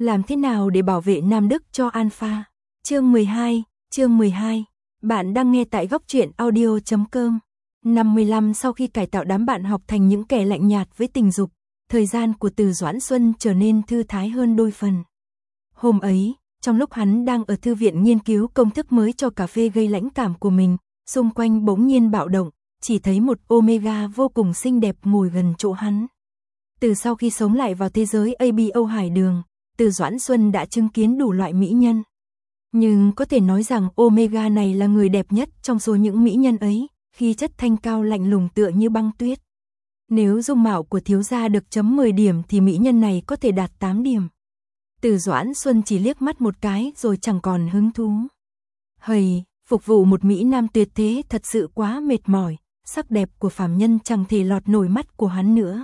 Làm thế nào để bảo vệ Nam Đức cho Alpha? Chương 12. Bạn đang nghe tại góc truyện audio.com. 55 Sau khi cải tạo đám bạn học thành những kẻ lạnh nhạt với tình dục, thời gian của Từ Doãn Xuân trở nên thư thái hơn đôi phần. Hôm ấy, trong lúc hắn đang ở thư viện nghiên cứu công thức mới cho cà phê gây lãnh cảm của mình, xung quanh bỗng nhiên bạo động, chỉ thấy một Omega vô cùng xinh đẹp ngồi gần chỗ hắn. Từ sau khi sống lại vào thế giới ABO Hải Đường, Từ Doãn Xuân đã chứng kiến đủ loại mỹ nhân. Nhưng có thể nói rằng Omega này là người đẹp nhất trong số những mỹ nhân ấy, khí chất thanh cao lạnh lùng tựa như băng tuyết. Nếu dung mạo của thiếu gia được chấm 10 điểm thì mỹ nhân này có thể đạt 8 điểm. Từ Doãn Xuân chỉ liếc mắt một cái rồi chẳng còn hứng thú. Hầy, phục vụ một mỹ nam tuyệt thế thật sự quá mệt mỏi, sắc đẹp của phàm nhân chẳng thể lọt nổi mắt của hắn nữa.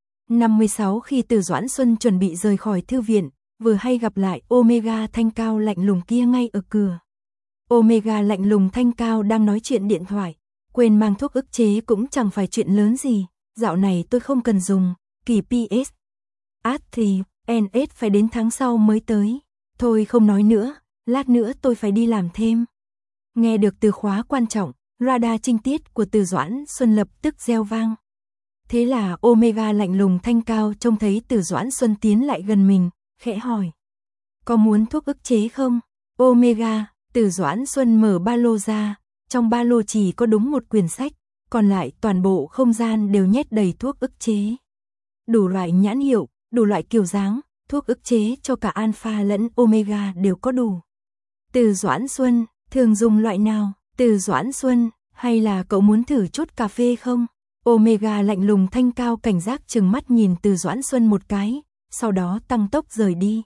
56 Khi Từ Doãn Xuân chuẩn bị rời khỏi thư viện, vừa hay gặp lại Omega thanh cao lạnh lùng kia ngay ở cửa. Omega lạnh lùng thanh cao đang nói chuyện điện thoại, quên mang thuốc ức chế cũng chẳng phải chuyện lớn gì, dạo này tôi không cần dùng, kỳ PS. Thì, NS phải đến tháng sau mới tới, thôi không nói nữa, lát nữa tôi phải đi làm thêm. Nghe được từ khóa quan trọng, radar trinh tiết của Từ Doãn Xuân lập tức reo vang. Thế là Omega lạnh lùng thanh cao trông thấy Từ Doãn Xuân tiến lại gần mình, khẽ hỏi. Có muốn thuốc ức chế không? Omega, Từ Doãn Xuân mở ba lô ra, trong ba lô chỉ có đúng một quyển sách, còn lại toàn bộ không gian đều nhét đầy thuốc ức chế. Đủ loại nhãn hiệu, đủ loại kiểu dáng, thuốc ức chế cho cả Alpha lẫn Omega đều có đủ. Từ Doãn Xuân, thường dùng loại nào? Từ Doãn Xuân, hay là cậu muốn thử chút cà phê không? Omega lạnh lùng thanh cao cảnh giác trừng mắt nhìn Từ Doãn Xuân một cái, sau đó tăng tốc rời đi.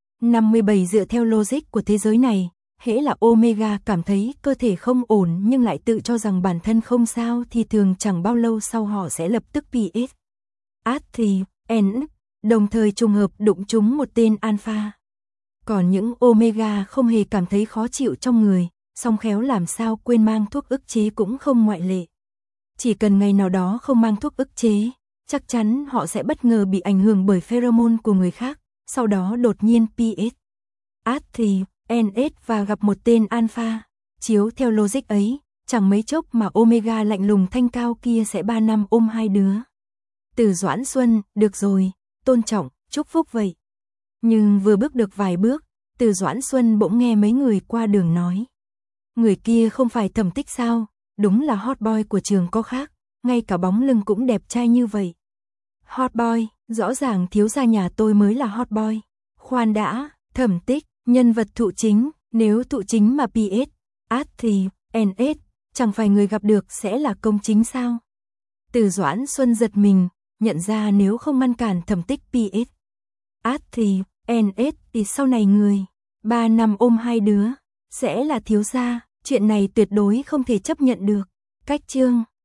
57 Dựa theo logic của thế giới này, hễ là Omega cảm thấy cơ thể không ổn nhưng lại tự cho rằng bản thân không sao thì thường chẳng bao lâu sau họ sẽ lập tức PS. Thì, đồng thời trùng hợp đụng trúng một tên Alpha. Còn những Omega không hề cảm thấy khó chịu trong người, song khéo làm sao quên mang thuốc ức chế cũng không ngoại lệ. Chỉ cần ngày nào đó không mang thuốc ức chế, chắc chắn họ sẽ bất ngờ bị ảnh hưởng bởi pheromone của người khác, sau đó đột nhiên PS. Thì, NS và gặp một tên Alpha. Chiếu theo logic ấy, chẳng mấy chốc mà Omega lạnh lùng thanh cao kia sẽ 3 năm ôm hai đứa. Từ Doãn Xuân, được rồi, tôn trọng, chúc phúc vậy. Nhưng vừa bước được vài bước, Từ Doãn Xuân bỗng nghe mấy người qua đường nói. Người kia không phải Thẩm Tích sao, đúng là hot boy của trường có khác, ngay cả bóng lưng cũng đẹp trai như vậy. Hot boy, rõ ràng thiếu gia nhà tôi mới là hot boy. Khoan đã, Thẩm Tích, nhân vật thụ chính, nếu thụ chính mà PS, thì, NS, chẳng phải người gặp được sẽ là công chính sao? Từ Doãn Xuân giật mình, nhận ra nếu không ngăn cản Thẩm Tích PS, thì, NS thì sau này người 3 năm ôm hai đứa sẽ là thiếu gia, chuyện này tuyệt đối không thể chấp nhận được. Cách chương